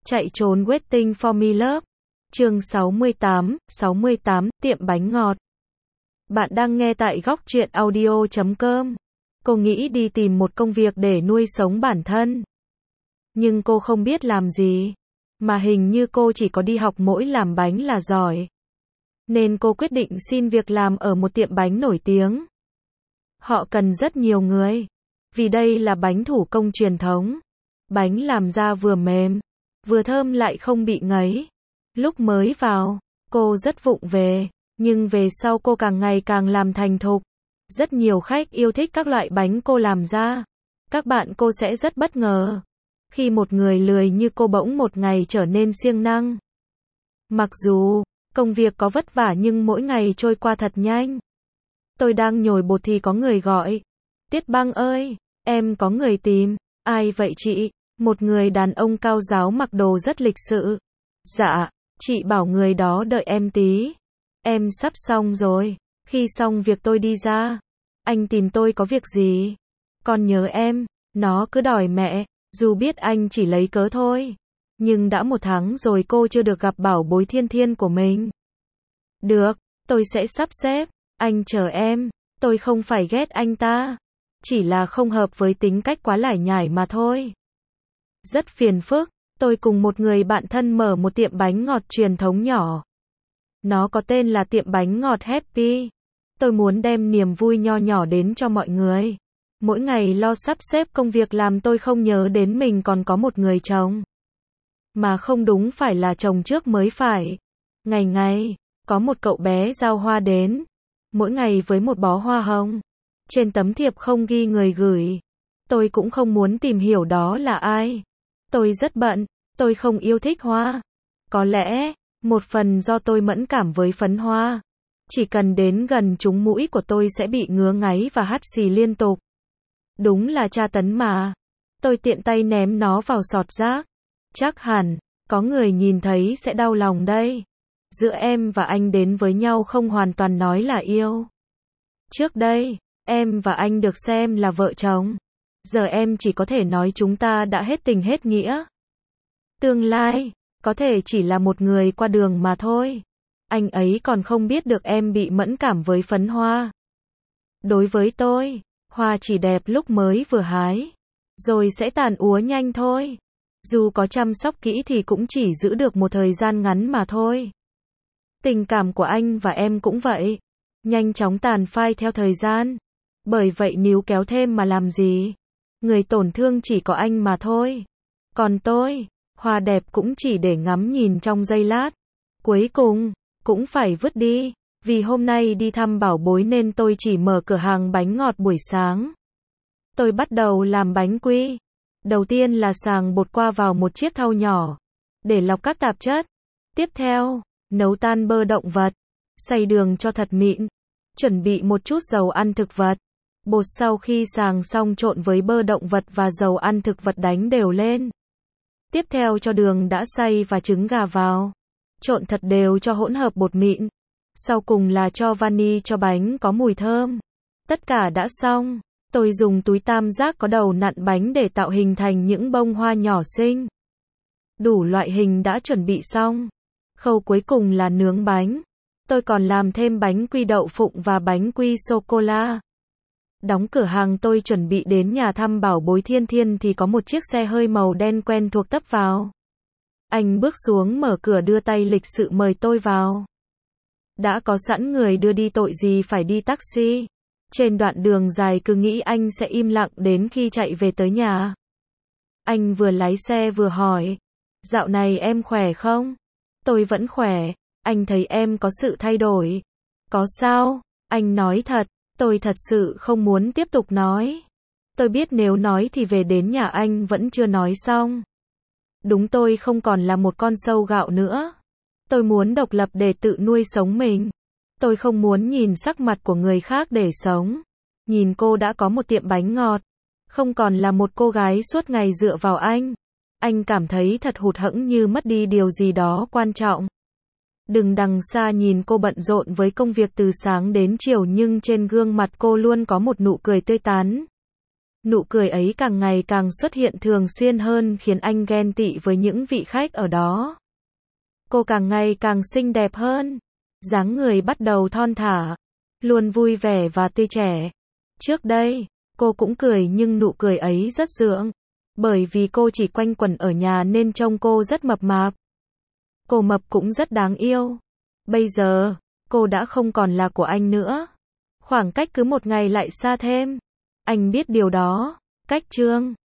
Chạy trốn Waiting for Me Love. Chương 68, tiệm bánh ngọt. Bạn đang nghe tại góc truyện audio.com. Cô nghĩ đi tìm một công việc để nuôi sống bản thân. Nhưng cô không biết làm gì. Mà hình như cô chỉ có đi học mỗi làm bánh là giỏi. Nên cô quyết định xin việc làm ở một tiệm bánh nổi tiếng. Họ cần rất nhiều người. Vì đây là bánh thủ công truyền thống. Bánh làm ra vừa mềm, vừa thơm lại không bị ngấy. Lúc mới vào, cô rất vụng về, nhưng về sau cô càng ngày càng làm thành thục. Rất nhiều khách yêu thích các loại bánh cô làm ra. Các bạn cô sẽ rất bất ngờ khi một người lười như cô bỗng một ngày trở nên siêng năng. Mặc dù công việc có vất vả nhưng mỗi ngày trôi qua thật nhanh. Tôi đang nhồi bột thì có người gọi. Tiết Băng ơi, em có người tìm. Ai vậy chị? Một người đàn ông cao ráo mặc đồ rất lịch sự. Dạ, chị bảo người đó đợi em tí. Em sắp xong rồi. Khi xong việc tôi đi ra. Anh tìm tôi có việc gì? Con nhớ em. Nó cứ đòi mẹ. Dù biết anh chỉ lấy cớ thôi. Nhưng đã 1 tháng rồi cô chưa được gặp bảo bối Thiên Thiên của mình. Được, tôi sẽ sắp xếp. Anh chờ em. Tôi không phải ghét anh ta. Chỉ là không hợp với tính cách quá lải nhải mà thôi. Rất phiền phức, tôi cùng một người bạn thân mở một tiệm bánh ngọt truyền thống nhỏ. Nó có tên là tiệm bánh ngọt Happy. Tôi muốn đem niềm vui nho nhỏ đến cho mọi người. Mỗi ngày lo sắp xếp công việc làm tôi không nhớ đến mình còn có một người chồng. Mà không đúng phải là chồng trước mới phải. Ngày ngày, có một cậu bé giao hoa đến. Mỗi ngày với một bó hoa hồng. Trên tấm thiệp không ghi người gửi. Tôi cũng không muốn tìm hiểu đó là ai. Tôi rất bận, tôi không yêu thích hoa. Có lẽ, một phần do tôi mẫn cảm với phấn hoa. Chỉ cần đến gần trúng mũi của tôi sẽ bị ngứa ngáy và hắt xì liên tục. Đúng là tra tấn mà. Tôi tiện tay ném nó vào sọt rác. Chắc hẳn, có người nhìn thấy sẽ đau lòng đây. Giữa em và anh đến với nhau không hoàn toàn nói là yêu. Trước đây, em và anh được xem là vợ chồng. Giờ em chỉ có thể nói chúng ta đã hết tình hết nghĩa. Tương lai, có thể chỉ là một người qua đường mà thôi. Anh ấy còn không biết được em bị mẫn cảm với phấn hoa. Đối với tôi, hoa chỉ đẹp lúc mới vừa hái. Rồi sẽ tàn úa nhanh thôi. Dù có chăm sóc kỹ thì cũng chỉ giữ được một thời gian ngắn mà thôi. Tình cảm của anh và em cũng vậy. Nhanh chóng tàn phai theo thời gian. Bởi vậy níu kéo thêm mà làm gì? Người tổn thương chỉ có anh mà thôi. Còn tôi, hoa đẹp cũng chỉ để ngắm nhìn trong giây lát. Cuối cùng, cũng phải vứt đi. Vì hôm nay đi thăm bảo bối nên tôi chỉ mở cửa hàng bánh ngọt buổi sáng. Tôi bắt đầu làm bánh quy. Đầu tiên là sàng bột qua vào một chiếc thau nhỏ. Để lọc các tạp chất. Tiếp theo, nấu tan bơ động vật. Xay đường cho thật mịn. Chuẩn bị một chút dầu ăn thực vật. Bột sau khi sàng xong trộn với bơ động vật và dầu ăn thực vật đánh đều lên. Tiếp theo cho đường đã xay và trứng gà vào. Trộn thật đều cho hỗn hợp bột mịn. Sau cùng là cho vani cho bánh có mùi thơm. Tất cả đã xong. Tôi dùng túi tam giác có đầu nặn bánh để tạo hình thành những bông hoa nhỏ xinh. Đủ loại hình đã chuẩn bị xong. Khâu cuối cùng là nướng bánh. Tôi còn làm thêm bánh quy đậu phụng và bánh quy sô-cô-la. Đóng cửa hàng tôi chuẩn bị đến nhà thăm bảo bối Thiên Thiên thì có một chiếc xe hơi màu đen quen thuộc tấp vào. Anh bước xuống mở cửa đưa tay lịch sự mời tôi vào. Đã có sẵn người đưa đi tội gì phải đi taxi. Trên đoạn đường dài cứ nghĩ anh sẽ im lặng đến khi chạy về tới nhà. Anh vừa lái xe vừa hỏi. Dạo này em khỏe không? Tôi vẫn khỏe. Anh thấy em có sự thay đổi. Có sao? Anh nói thật. Tôi thật sự không muốn tiếp tục nói. Tôi biết nếu nói thì về đến nhà anh vẫn chưa nói xong. Đúng, tôi không còn là một con sâu gạo nữa. Tôi muốn độc lập để tự nuôi sống mình. Tôi không muốn nhìn sắc mặt của người khác để sống. Nhìn cô đã có một tiệm bánh ngọt. Không còn là một cô gái suốt ngày dựa vào anh. Anh cảm thấy thật hụt hẫng như mất đi điều gì đó quan trọng. Đừng đằng xa nhìn cô bận rộn với công việc từ sáng đến chiều nhưng trên gương mặt cô luôn có một nụ cười tươi tắn. Nụ cười ấy càng ngày càng xuất hiện thường xuyên hơn khiến anh ghen tị với những vị khách ở đó. Cô càng ngày càng xinh đẹp hơn. Dáng người bắt đầu thon thả, luôn vui vẻ và tươi trẻ. Trước đây, cô cũng cười nhưng nụ cười ấy rất gượng. Bởi vì cô chỉ quanh quẩn ở nhà nên trông cô rất mập mạp. Cô mập cũng rất đáng yêu. Bây giờ, cô đã không còn là của anh nữa. Khoảng cách cứ một ngày lại xa thêm. Anh biết điều đó. Cách chương